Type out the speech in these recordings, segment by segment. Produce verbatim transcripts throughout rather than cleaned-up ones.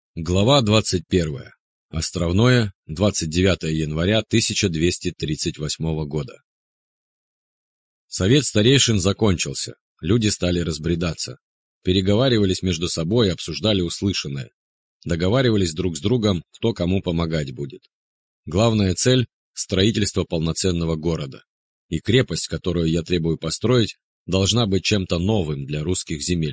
Глава двадцать первая. Островное, двадцать девятое января тысяча двести тридцать восьмого года. Совет старейшин закончился, люди стали разбредаться. Переговаривались между собой, обсуждали услышанное. Договаривались друг с другом, кто кому помогать будет. Главная цель – строительство полноценного города. И крепость, которую я требую построить, должна быть чем-то новым для русских земель.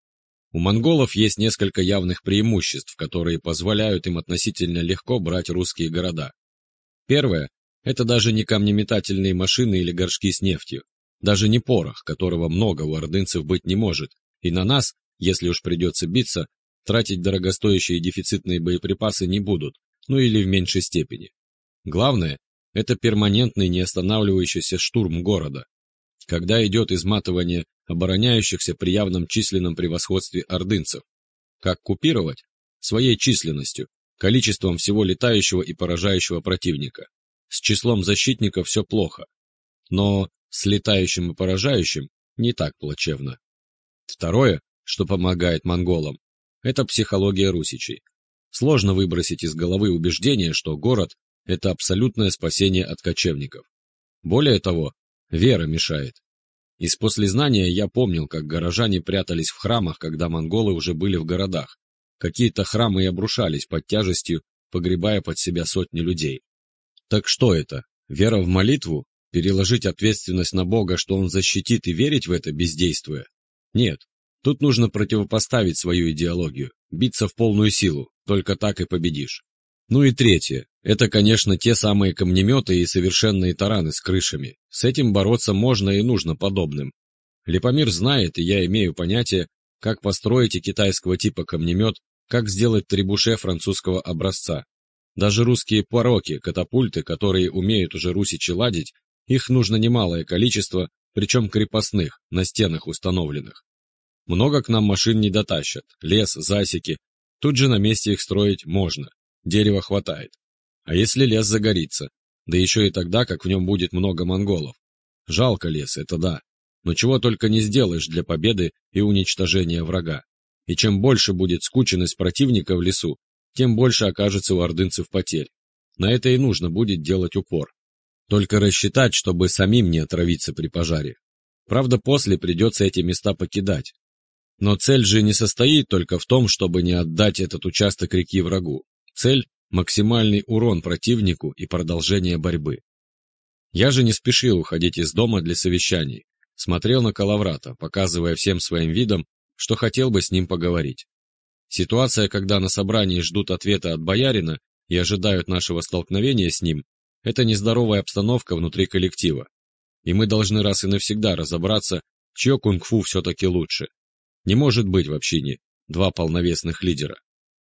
У монголов есть несколько явных преимуществ, которые позволяют им относительно легко брать русские города. Первое – это даже не камнеметательные машины или горшки с нефтью, даже не порох, которого много у ордынцев быть не может, и на нас, если уж придется биться, тратить дорогостоящие дефицитные боеприпасы не будут, ну или в меньшей степени. Главное – это перманентный неостанавливающийся штурм города. Когда идет изматывание обороняющихся при явном численном превосходстве ордынцев. Как купировать? Своей численностью, количеством всего летающего и поражающего противника. С числом защитников все плохо. Но с летающим и поражающим не так плачевно. Второе, что помогает монголам, это психология русичей. Сложно выбросить из головы убеждение, что город – это абсолютное спасение от кочевников. Более того, вера мешает. Из послезнания я помнил, как горожане прятались в храмах, когда монголы уже были в городах. Какие-то храмы и обрушались под тяжестью, погребая под себя сотни людей. Так что это? Вера в молитву? Переложить ответственность на Бога, что Он защитит, и верить в это, бездействуя? Нет. Тут нужно противопоставить свою идеологию, биться в полную силу, только так и победишь. Ну и третье. Это, конечно, те самые камнеметы и совершенные тараны с крышами. С этим бороться можно и нужно подобным. Лепомир знает, и я имею понятие, как построить и китайского типа камнемет, как сделать требуше французского образца. Даже русские пороки, катапульты, которые умеют уже русичи ладить, их нужно немалое количество, причем крепостных, на стенах установленных. Много к нам машин не дотащат, лес, засеки. Тут же на месте их строить можно, дерева хватает. А если лес загорится? Да еще и тогда, как в нем будет много монголов. Жалко лес, это да. Но чего только не сделаешь для победы и уничтожения врага. И чем больше будет скученность противника в лесу, тем больше окажется у ордынцев потерь. На это и нужно будет делать упор. Только рассчитать, чтобы самим не отравиться при пожаре. Правда, после придется эти места покидать. Но цель же не состоит только в том, чтобы не отдать этот участок реки врагу. Цель – максимальный урон противнику и продолжение борьбы. Я же не спешил уходить из дома для совещаний, смотрел на Калаврата, показывая всем своим видом, что хотел бы с ним поговорить. Ситуация, когда на собрании ждут ответа от боярина и ожидают нашего столкновения с ним, это нездоровая обстановка внутри коллектива. И мы должны раз и навсегда разобраться, чье кунг-фу все-таки лучше. Не может быть в общине два полновесных лидера.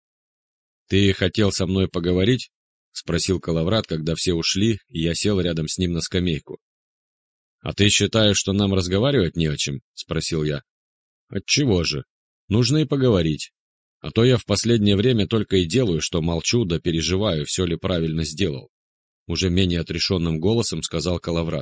«Ты хотел со мной поговорить?» — спросил Калаврат, когда все ушли, и я сел рядом с ним на скамейку. «А ты считаешь, что нам разговаривать не о чем?» — спросил я. «Отчего же? Нужно и поговорить. А то я в последнее время только и делаю, что молчу да переживаю, все ли правильно сделал», — уже менее отрешенным голосом сказал Калаврат.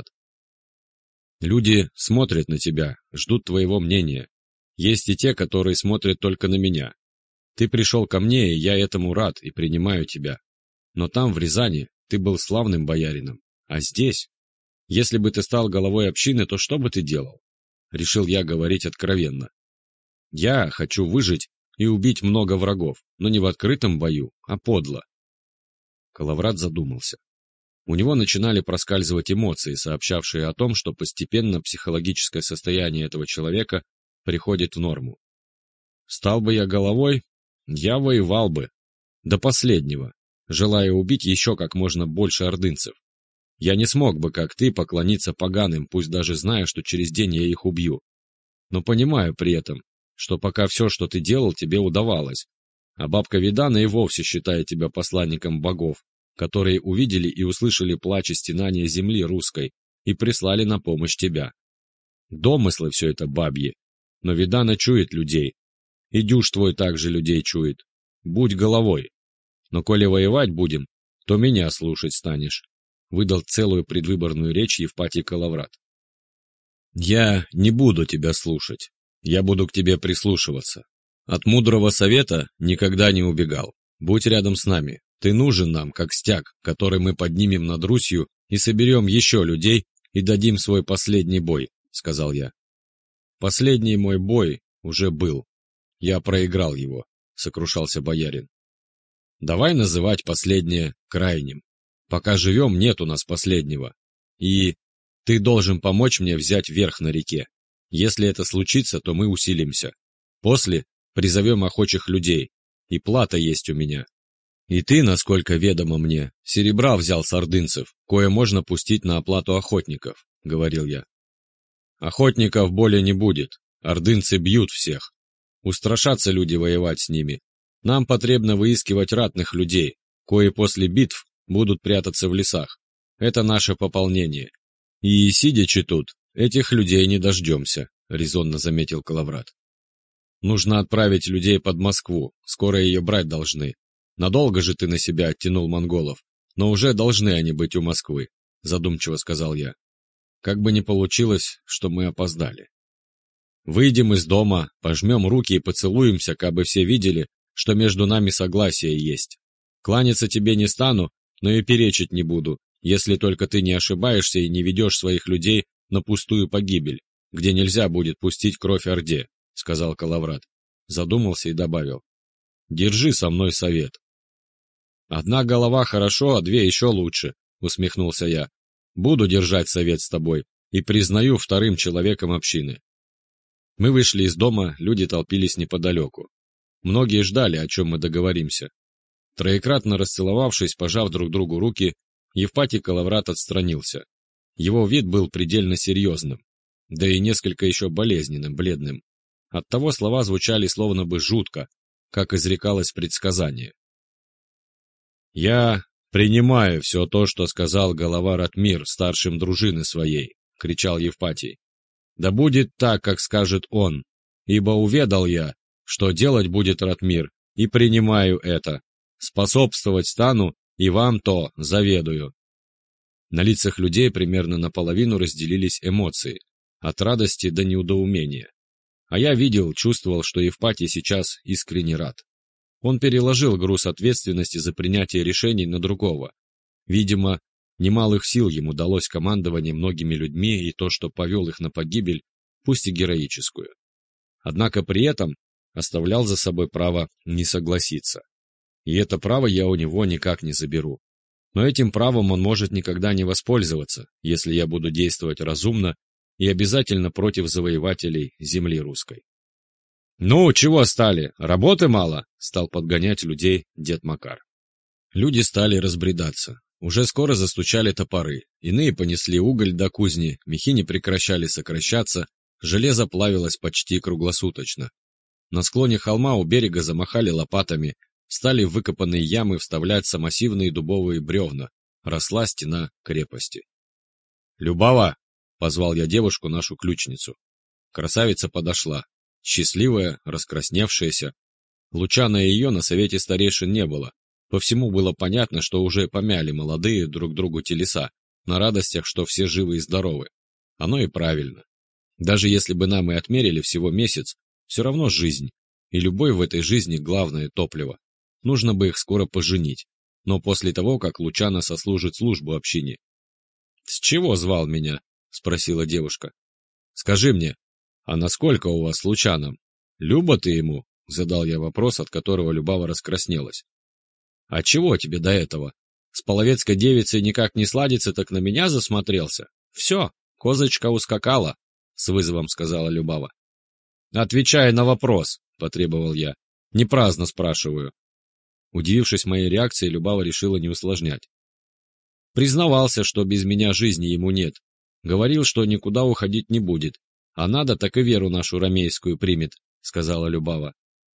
«Люди смотрят на тебя, ждут твоего мнения. Есть и те, которые смотрят только на меня. Ты пришел ко мне, и я этому рад и принимаю тебя. Но там, в Рязани, ты был славным боярином. А здесь? Если бы ты стал головой общины, то что бы ты делал?» Решил я говорить откровенно. «Я хочу выжить и убить много врагов, но не в открытом бою, а подло». Калаврат задумался. У него начинали проскальзывать эмоции, сообщавшие о том, что постепенно психологическое состояние этого человека приходит в норму. «Стал бы я головой? Я воевал бы. До последнего, желая убить еще как можно больше ордынцев. Я не смог бы, как ты, поклониться поганым, пусть даже зная, что через день я их убью. Но понимаю при этом, что пока все, что ты делал, тебе удавалось. А бабка Видана и вовсе считает тебя посланником богов, которые увидели и услышали плач и стенания земли русской и прислали на помощь тебя. Домыслы все это бабьи, но Видана чует людей. И дюж твой также людей чует. Будь головой. Но коли воевать будем, то меня слушать станешь», — выдал целую предвыборную речь Евпатий Калаврат. «Я не буду тебя слушать. Я буду к тебе прислушиваться. От мудрого совета никогда не убегал. Будь рядом с нами. Ты нужен нам, как стяг, который мы поднимем над Русью и соберем еще людей и дадим свой последний бой», — сказал я. «Последний мой бой уже был. Я проиграл его», — сокрушался боярин. «Давай называть последнее крайним. Пока живем, нет у нас последнего. И ты должен помочь мне взять верх на реке. Если это случится, то мы усилимся. После призовем охочих людей, и плата есть у меня. И ты, насколько ведомо мне, серебра взял с ордынцев, кое можно пустить на оплату охотников», — говорил я. «Охотников более не будет, ордынцы бьют всех. Устрашатся люди воевать с ними. Нам потребно выискивать ратных людей, кои после битв будут прятаться в лесах. Это наше пополнение. И, сидячи тут, этих людей не дождемся», — резонно заметил Калаврат. «Нужно отправить людей под Москву, скоро ее брать должны. Надолго же ты на себя оттянул монголов, но уже должны они быть у Москвы», — задумчиво сказал я. «Как бы ни получилось, что мы опоздали. Выйдем из дома, пожмем руки и поцелуемся, кабы все видели, что между нами согласие есть. Кланяться тебе не стану, но и перечить не буду, если только ты не ошибаешься и не ведешь своих людей на пустую погибель, где нельзя будет пустить кровь Орде», — сказал Калаврат. Задумался и добавил: «Держи со мной совет». «Одна голова хорошо, а две еще лучше», — усмехнулся я. «Буду держать совет с тобой и признаю вторым человеком общины». Мы вышли из дома, люди толпились неподалеку. Многие ждали, о чем мы договоримся. Троекратно расцеловавшись, пожав друг другу руки, Евпатий Калаврат отстранился. Его вид был предельно серьезным, да и несколько еще болезненным, бледным. Оттого слова звучали словно бы жутко, как изрекалось предсказание. «Я принимаю все то, что сказал голова Ратмир старшим дружины своей», — кричал Евпатий. «Да будет так, как скажет он, ибо уведал я, что делать будет Ратмир, и принимаю это. Способствовать стану, и вам то заведую». На лицах людей примерно наполовину разделились эмоции, от радости до неудоумения. А я видел, чувствовал, что Евпатий сейчас искренне рад. Он переложил груз ответственности за принятие решений на другого. Видимо, немалых сил ему далось командование многими людьми и то, что повел их на погибель, пусть и героическую. Однако при этом оставлял за собой право не согласиться. И это право я у него никак не заберу. Но этим правом он может никогда не воспользоваться, если я буду действовать разумно и обязательно против завоевателей земли русской. «Ну, чего стали? Работы мало?» — стал подгонять людей дед Макар. Люди стали разбредаться. Уже скоро застучали топоры, иные понесли уголь до кузни, мехи не прекращали сокращаться, железо плавилось почти круглосуточно. На склоне холма у берега замахали лопатами, стали в выкопанные ямы вставляться массивные дубовые бревна, росла стена крепости. «Любава!» — позвал я девушку, нашу ключницу. Красавица подошла, счастливая, раскрасневшаяся. Лучана и ее на совете старейшин не было. По всему было понятно, что уже помяли молодые друг другу телеса, на радостях, что все живы и здоровы. Оно и правильно. Даже если бы нам и отмерили всего месяц, все равно жизнь, и любовь в этой жизни главное топливо. Нужно бы их скоро поженить, но после того, как Лучана сослужит службу общине. «С чего звал меня?» — спросила девушка. «Скажи мне, а насколько у вас с Лучаном? Люба ты ему?» — задал я вопрос, от которого Любава раскраснелась. «А чего тебе до этого? С половецкой девицей никак не сладится, так на меня засмотрелся? Все, козочка ускакала», — с вызовом сказала Любава. «Отвечай на вопрос», — потребовал я. «Не праздно спрашиваю». Удивившись моей реакции, Любава решила не усложнять. Признавался, что без меня жизни ему нет. Говорил, что никуда уходить не будет. А надо, так и веру нашу ромейскую примет, — сказала Любава.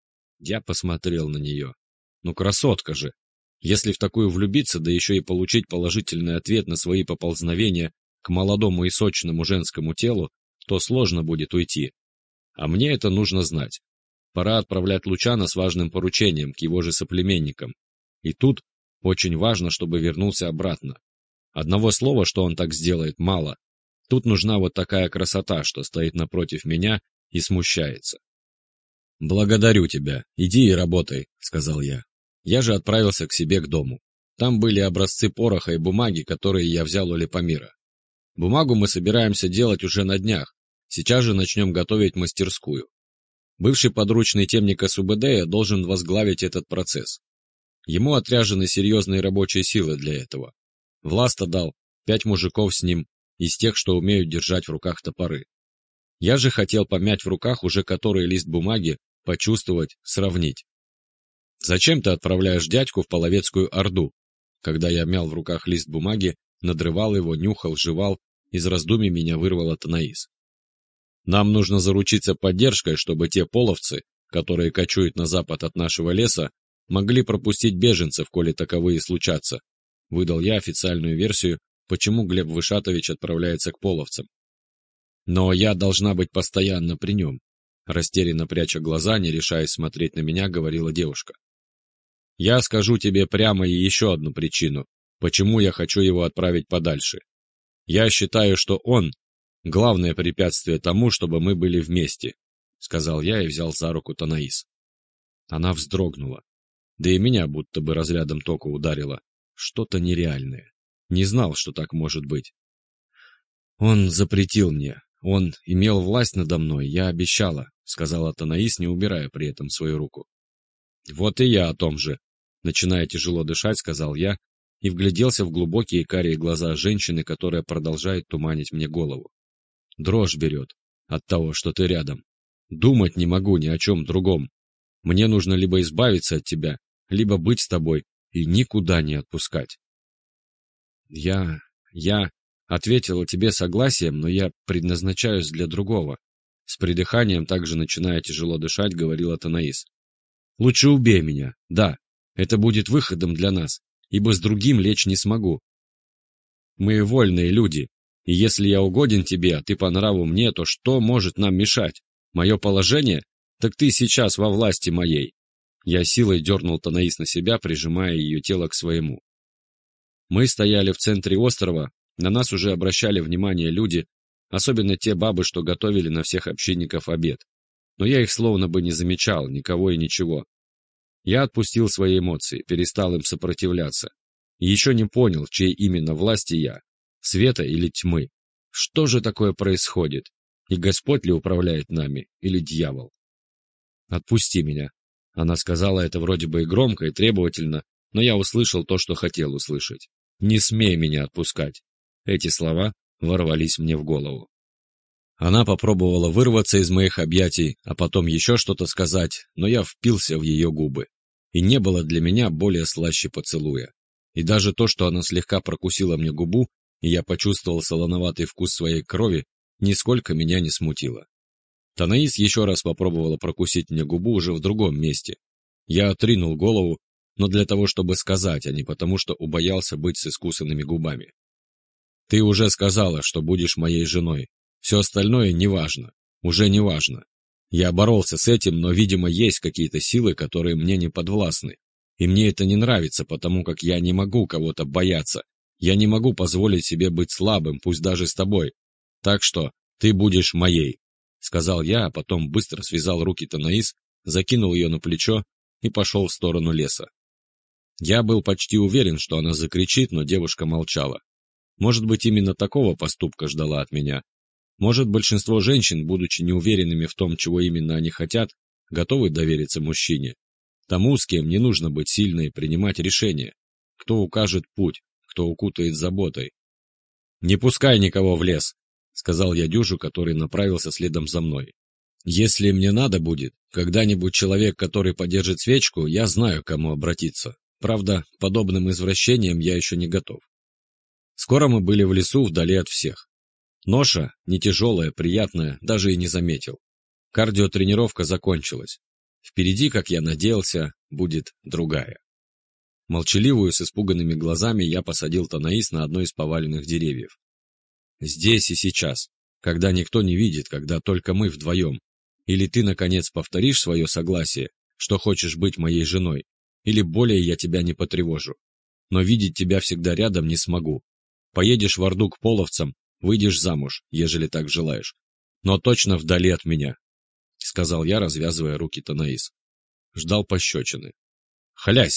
Я посмотрел на нее. Ну, красотка же! Если в такую влюбиться, да еще и получить положительный ответ на свои поползновения к молодому и сочному женскому телу, то сложно будет уйти. А мне это нужно знать. Пора отправлять Лучана с важным поручением к его же соплеменникам. И тут очень важно, чтобы вернулся обратно. Одного слова, что он так сделает, мало. Тут нужна вот такая красота, что стоит напротив меня и смущается. «Благодарю тебя. Иди и работай», — сказал я. Я же отправился к себе к дому. Там были образцы пороха и бумаги, которые я взял у Лепомира. Бумагу мы собираемся делать уже на днях. Сейчас же начнем готовить мастерскую. Бывший подручный темника Субэдэя должен возглавить этот процесс. Ему отряжены серьезные рабочие силы для этого. Власта дал пять мужиков с ним, из тех, что умеют держать в руках топоры. Я же хотел помять в руках уже который лист бумаги, почувствовать, сравнить. «Зачем ты отправляешь дядьку в Половецкую Орду?» Когда я мял в руках лист бумаги, надрывал его, нюхал, жевал, из раздумий меня вырвала Танаис. «Нам нужно заручиться поддержкой, чтобы те половцы, которые кочуют на запад от нашего леса, могли пропустить беженцев, коли таковые случатся», — выдал я официальную версию, почему Глеб Вышатович отправляется к половцам. «Но я должна быть постоянно при нем», — растерянно пряча глаза, не решаясь смотреть на меня, говорила девушка. «Я скажу тебе прямо и еще одну причину, почему я хочу его отправить подальше. Я считаю, что он — главное препятствие тому, чтобы мы были вместе», — сказал я и взял за руку Танаис. Она вздрогнула. Да и меня будто бы разрядом тока ударило. Что-то нереальное. Не знал, что так может быть. «Он запретил мне. Он имел власть надо мной, я обещала», — сказала Танаис, не убирая при этом свою руку. «Вот и я о том же», — начиная тяжело дышать, сказал я и вгляделся в глубокие карие глаза женщины, которая продолжает туманить мне голову. Дрожь берет от того, что ты рядом. Думать не могу ни о чем другом. Мне нужно либо избавиться от тебя, либо быть с тобой и никуда не отпускать. Я... я... ответила тебе согласием, но я предназначаюсь для другого. С придыханием, также начиная тяжело дышать, говорила Танаис. Лучше убей меня, да, это будет выходом для нас, ибо с другим лечь не смогу. Мы вольные люди, и если я угоден тебе, а ты по нраву мне, то что может нам мешать? Мое положение? Так ты сейчас во власти моей. Я силой дернул Танаис на себя, прижимая ее тело к своему. Мы стояли в центре острова, на нас уже обращали внимание люди, особенно те бабы, что готовили на всех общинников обед. Но я их словно бы не замечал, никого и ничего. Я отпустил свои эмоции, перестал им сопротивляться. И еще не понял, в чьей именно власти я, света или тьмы. Что же такое происходит? И Господь ли управляет нами, или дьявол? «Отпусти меня». Она сказала это вроде бы и громко, и требовательно, но я услышал то, что хотел услышать. «Не смей меня отпускать». Эти слова ворвались мне в голову. Она попробовала вырваться из моих объятий, а потом еще что-то сказать, но я впился в ее губы. И не было для меня более слаще поцелуя. И даже то, что она слегка прокусила мне губу, и я почувствовал солоноватый вкус своей крови, нисколько меня не смутило. Танаис еще раз попробовала прокусить мне губу уже в другом месте. Я отринул голову, но для того, чтобы сказать, а не потому, что убоялся быть с искусанными губами. «Ты уже сказала, что будешь моей женой. Все остальное неважно. Уже неважно. Я боролся с этим, но, видимо, есть какие-то силы, которые мне не подвластны. И мне это не нравится, потому как я не могу кого-то бояться. Я не могу позволить себе быть слабым, пусть даже с тобой. Так что ты будешь моей», — сказал я, а потом быстро связал руки Танаис, закинул ее на плечо и пошел в сторону леса. Я был почти уверен, что она закричит, но девушка молчала. Может быть, именно такого поступка ждала от меня. Может, большинство женщин, будучи неуверенными в том, чего именно они хотят, готовы довериться мужчине. Тому, с кем не нужно быть сильной и принимать решения. Кто укажет путь, кто укутает заботой. «Не пускай никого в лес», — сказал я Дюжу, который направился следом за мной. «Если мне надо будет, когда-нибудь человек, который подержит свечку, я знаю, к кому обратиться. Правда, к подобным извращениям я еще не готов». Скоро мы были в лесу, вдали от всех. Ноша, не тяжелая, приятная, даже и не заметил. Кардиотренировка закончилась. Впереди, как я надеялся, будет другая. Молчаливую, с испуганными глазами, я посадил Танаис на одно из поваленных деревьев. Здесь и сейчас, когда никто не видит, когда только мы вдвоем. Или ты, наконец, повторишь свое согласие, что хочешь быть моей женой, или более я тебя не потревожу. Но видеть тебя всегда рядом не смогу. Поедешь в Орду к половцам, выйдешь замуж, ежели так желаешь. Но точно вдали от меня, — сказал я, развязывая руки Танаис. Ждал пощечины. «Хлясь!»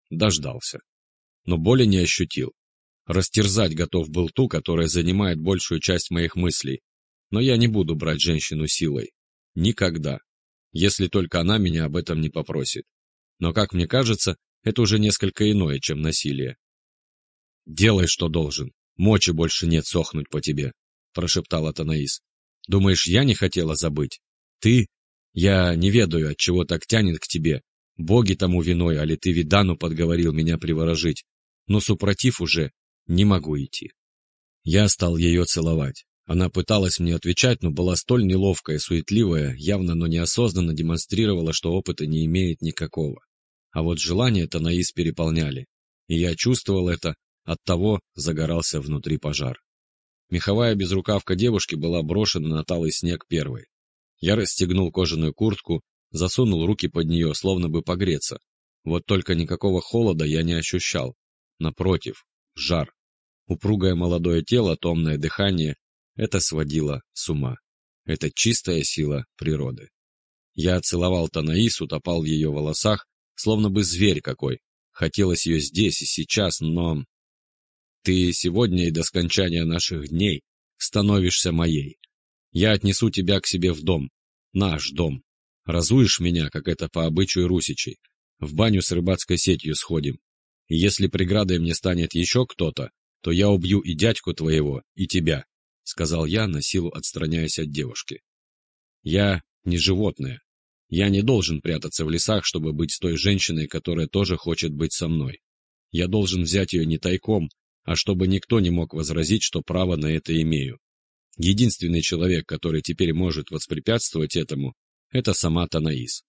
Дождался. Но боли не ощутил. Растерзать готов был ту, которая занимает большую часть моих мыслей. Но я не буду брать женщину силой. Никогда. Если только она меня об этом не попросит. Но, как мне кажется, это уже несколько иное, чем насилие. «Делай, что должен. Мочи больше нет сохнуть по тебе», — прошептала Танаис. «Думаешь, я не хотела забыть? Ты? Я не ведаю, от чего так тянет к тебе. Боги тому виной, али ты Видану подговорил меня приворожить. Но супротив уже не могу идти». Я стал ее целовать. Она пыталась мне отвечать, но была столь неловкая и суетливая, явно, но неосознанно демонстрировала, что опыта не имеет никакого. А вот желания Танаис переполняли, и я чувствовал это, оттого загорался внутри пожар. Меховая безрукавка девушки была брошена на талый снег первой. Я расстегнул кожаную куртку, засунул руки под нее, словно бы погреться. Вот только никакого холода я не ощущал. Напротив, жар. Упругое молодое тело, томное дыхание — это сводило с ума. Это чистая сила природы. Я целовал Танаис, утопал в ее волосах, словно бы зверь какой. Хотелось ее здесь и сейчас, но... Ты сегодня и до скончания наших дней становишься моей. Я отнесу тебя к себе в дом, наш дом. Разуешь меня, как это по обычаю русичей. В баню с рыбацкой сетью сходим. И если преградой мне станет еще кто-то, то я убью и дядьку твоего, и тебя, — сказал я, на силу отстраняясь от девушки. Я не животное. Я не должен прятаться в лесах, чтобы быть с той женщиной, которая тоже хочет быть со мной. Я должен взять ее не тайком, а чтобы никто не мог возразить, что право на это имею. Единственный человек, который теперь может воспрепятствовать этому, это сама Танаис.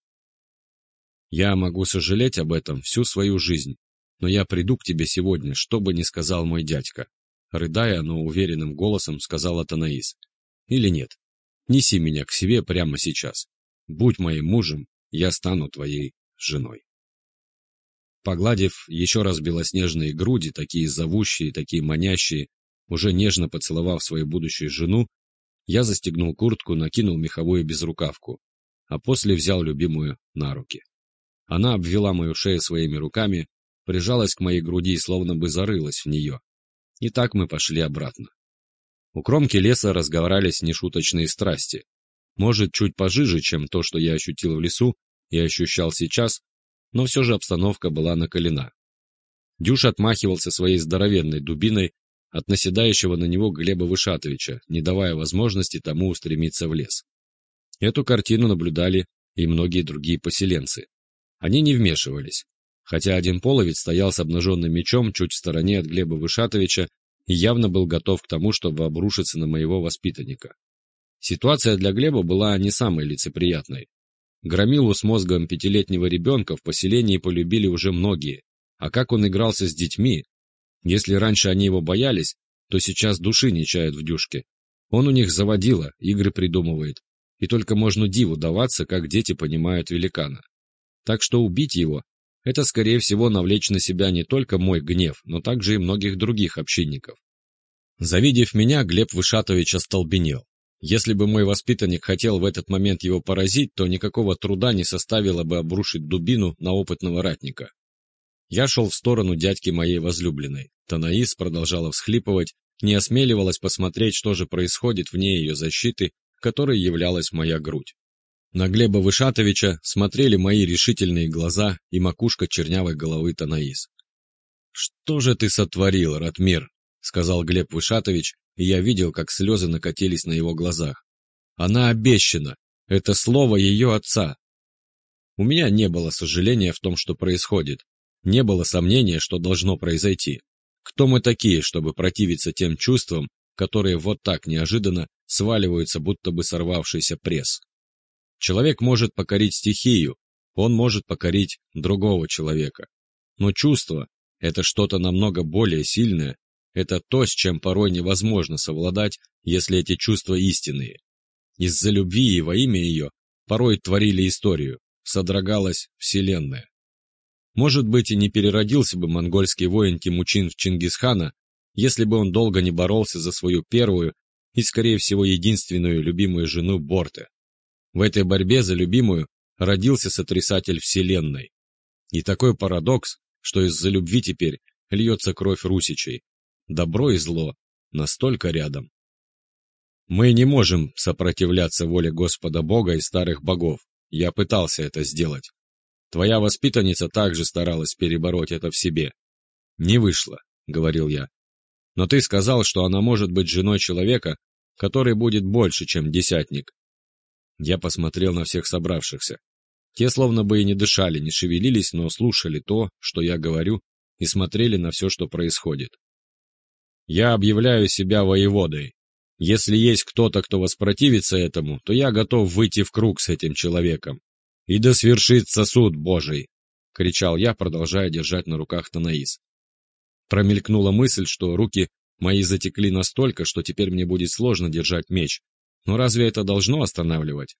Я могу сожалеть об этом всю свою жизнь, но я приду к тебе сегодня, что бы ни сказал мой дядька. Рыдая, но уверенным голосом сказала Танаис. Или нет, неси меня к себе прямо сейчас. Будь моим мужем, я стану твоей женой. Погладив еще раз белоснежные груди, такие зовущие, такие манящие, уже нежно поцеловав свою будущую жену, я застегнул куртку, накинул меховую безрукавку, а после взял любимую на руки. Она обвела мою шею своими руками, прижалась к моей груди, словно бы зарылась в нее. И так мы пошли обратно. У кромки леса разгорались нешуточные страсти. Может, чуть пожиже, чем то, что я ощутил в лесу и ощущал сейчас, но все же обстановка была накалена. Дюш отмахивался своей здоровенной дубиной от наседающего на него Глеба Вышатовича, не давая возможности тому устремиться в лес. Эту картину наблюдали и многие другие поселенцы. Они не вмешивались, хотя один половец стоял с обнаженным мечом чуть в стороне от Глеба Вышатовича и явно был готов к тому, чтобы обрушиться на моего воспитанника. Ситуация для Глеба была не самой лицеприятной. Громилу с мозгом пятилетнего ребенка в поселении полюбили уже многие, а как он игрался с детьми? Если раньше они его боялись, то сейчас души не чают в Дюшке. Он у них заводила, игры придумывает, и только можно диву даваться, как дети понимают великана. Так что убить его — это, скорее всего, навлечь на себя не только мой гнев, но также и многих других общинников. Завидев меня, Глеб Вышатович остолбенел. Если бы мой воспитанник хотел в этот момент его поразить, то никакого труда не составило бы обрушить дубину на опытного ратника. Я шел в сторону дядьки моей возлюбленной. Танаис продолжала всхлипывать, не осмеливалась посмотреть, что же происходит вне ее защиты, которой являлась моя грудь. На Глеба Вышатовича смотрели мои решительные глаза и макушка чернявой головы Танаис. «Что же ты сотворил, Ратмир?» — сказал Глеб Вышатович, и я видел, как слезы накатились на его глазах. «Она обещана! Это слово ее отца!» У меня не было сожаления в том, что происходит. Не было сомнения, что должно произойти. Кто мы такие, чтобы противиться тем чувствам, которые вот так неожиданно сваливаются, будто бы сорвавшийся пресс? Человек может покорить стихию, он может покорить другого человека. Но чувство — это что-то намного более сильное, это то, с чем порой невозможно совладать, если эти чувства истинные. Из-за любви и во имя ее порой творили историю, содрогалась вселенная. Может быть, и не переродился бы монгольский воин Темучин в Чингисхана, если бы он долго не боролся за свою первую и, скорее всего, единственную любимую жену Борте. В этой борьбе за любимую родился сотрясатель вселенной. И такой парадокс, что из-за любви теперь льется кровь русичей. Добро и зло настолько рядом. Мы не можем сопротивляться воле Господа Бога и старых богов. Я пытался это сделать. Твоя воспитанница также старалась перебороть это в себе. Не вышло, говорил я. Но ты сказал, что она может быть женой человека, который будет больше, чем десятник. Я посмотрел на всех собравшихся. Те словно бы и не дышали, не шевелились, но слушали то, что я говорю, и смотрели на все, что происходит. Я объявляю себя воеводой. Если есть кто-то, кто воспротивится этому, то я готов выйти в круг с этим человеком. И да свершится суд Божий, — кричал я, продолжая держать на руках Танаис. Промелькнула мысль, что руки мои затекли настолько, что теперь мне будет сложно держать меч. Но разве это должно останавливать?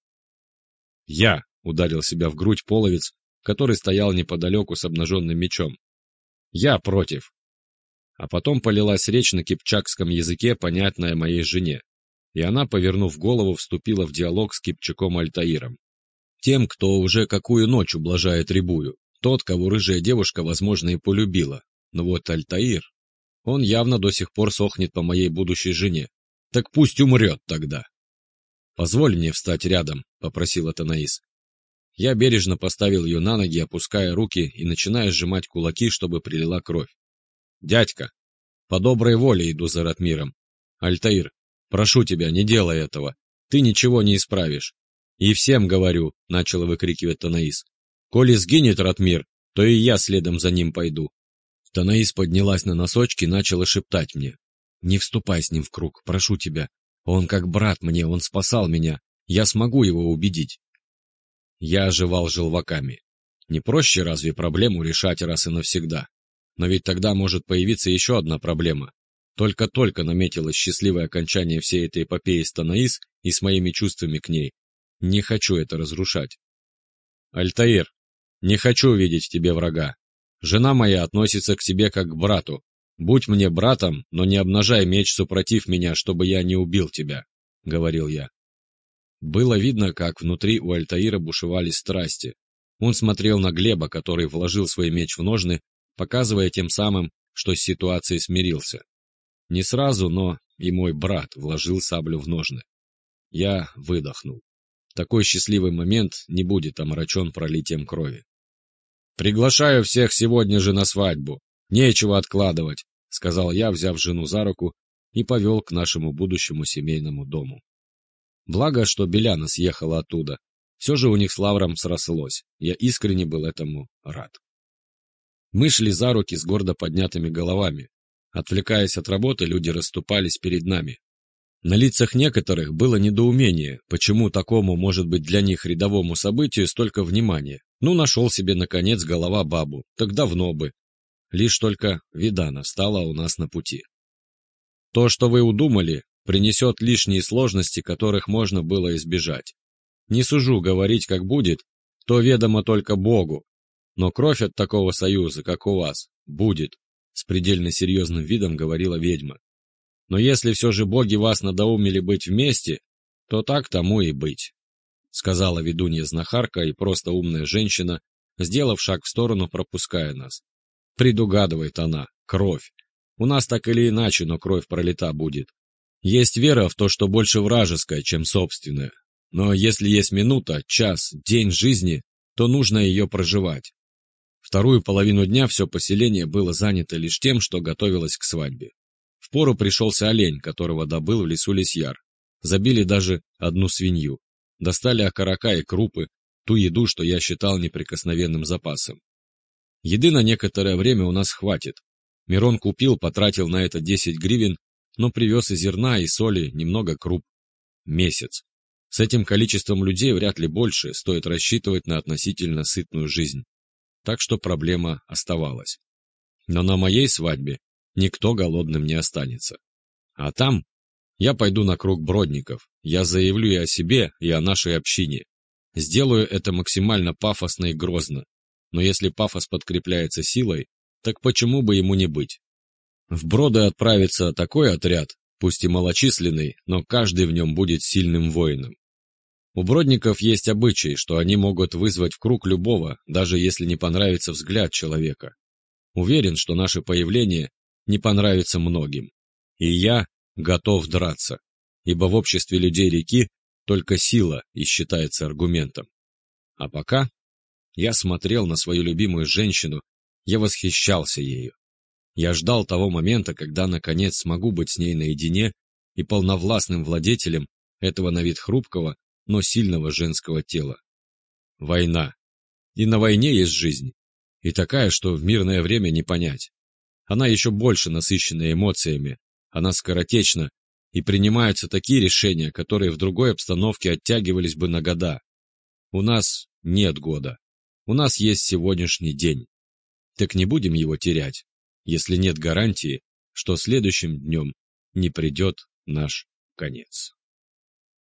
Я ударил себя в грудь половец, который стоял неподалеку с обнаженным мечом. Я против. А потом полилась речь на кипчакском языке, понятная моей жене, и она, повернув голову, вступила в диалог с кипчаком Альтаиром. Тем, кто уже какую ночь ублажает Рябую, тот, кого рыжая девушка, возможно, и полюбила. Но вот Альтаир, он явно до сих пор сохнет по моей будущей жене. Так пусть умрет тогда. «Позволь мне встать рядом», — попросила Танаис. Я бережно поставил ее на ноги, опуская руки и начиная сжимать кулаки, чтобы прилила кровь. «Дядька, по доброй воле иду за Ратмиром. Альтаир, прошу тебя, не делай этого. Ты ничего не исправишь. И всем говорю», — начала выкрикивать Танаис. «Коли сгинет Ратмир, то и я следом за ним пойду». Танаис поднялась на носочки и начала шептать мне. «Не вступай с ним в круг, прошу тебя. Он как брат мне, он спасал меня. Я смогу его убедить». Я оживал желваками. Не проще разве проблему решать раз и навсегда? Но ведь тогда может появиться еще одна проблема. Только-только наметилось счастливое окончание всей этой эпопеи с Танаис и с моими чувствами к ней. Не хочу это разрушать. «Альтаир, не хочу видеть в тебе врага. Жена моя относится к тебе как к брату. Будь мне братом, но не обнажай меч супротив меня, чтобы я не убил тебя», — говорил я. Было видно, как внутри у Альтаира бушевали страсти. Он смотрел на Глеба, который вложил свой меч в ножны, показывая тем самым, что с ситуацией смирился. Не сразу, но и мой брат вложил саблю в ножны. Я выдохнул. Такой счастливый момент не будет омрачен пролитием крови. «Приглашаю всех сегодня же на свадьбу. Нечего откладывать», — сказал я, взяв жену за руку, и повел к нашему будущему семейному дому. Благо, что Беляна съехала оттуда. Все же у них с Лавром срослось. Я искренне был этому рад. Мы шли за руки с гордо поднятыми головами. Отвлекаясь от работы, люди расступались перед нами. На лицах некоторых было недоумение, почему такому, может быть, для них рядовому событию столько внимания. Ну, нашел себе, наконец, голова бабу, так давно бы. Лишь только Видана встала у нас на пути. То, что вы удумали, принесет лишние сложности, которых можно было избежать. Не сужу говорить, как будет, то ведомо только Богу. Но кровь от такого союза, как у вас, будет, с предельно серьезным видом говорила ведьма. Но если все же боги вас надоумили быть вместе, то так тому и быть, сказала ведунья-знахарка и просто умная женщина, сделав шаг в сторону, пропуская нас. Предугадывает она, кровь. У нас так или иначе, но кровь пролита будет. Есть вера в то, что больше вражеская, чем собственная. Но если есть минута, час, день жизни, то нужно ее проживать. Вторую половину дня все поселение было занято лишь тем, что готовилось к свадьбе. Впору пришелся олень, которого добыл в лесу лисьяр. Забили даже одну свинью. Достали окорока и крупы, ту еду, что я считал неприкосновенным запасом. Еды на некоторое время у нас хватит. Мирон купил, потратил на это десять гривен, но привез и зерна, и соли, немного круп. Месяц. С этим количеством людей вряд ли больше стоит рассчитывать на относительно сытную жизнь. Так что проблема оставалась. Но на моей свадьбе никто голодным не останется. А там я пойду на круг бродников. Я заявлю и о себе, и о нашей общине. Сделаю это максимально пафосно и грозно. Но если пафос подкрепляется силой, так почему бы ему не быть? В Броды отправится такой отряд, пусть и малочисленный, но каждый в нем будет сильным воином. У бродников есть обычай, что они могут вызвать в круг любого, даже если не понравится взгляд человека. Уверен, что наше появление не понравится многим. И я готов драться, ибо в обществе людей реки только сила и считается аргументом. А пока я смотрел на свою любимую женщину, я восхищался ею. Я ждал того момента, когда наконец смогу быть с ней наедине и полновластным владетелем этого на вид хрупкого, но сильного женского тела. Война. И на войне есть жизнь. И такая, что в мирное время не понять. Она еще больше насыщена эмоциями, она скоротечна, и принимаются такие решения, которые в другой обстановке оттягивались бы на года. У нас нет года. У нас есть сегодняшний день. Так не будем его терять, если нет гарантии, что следующим днем не придет наш конец.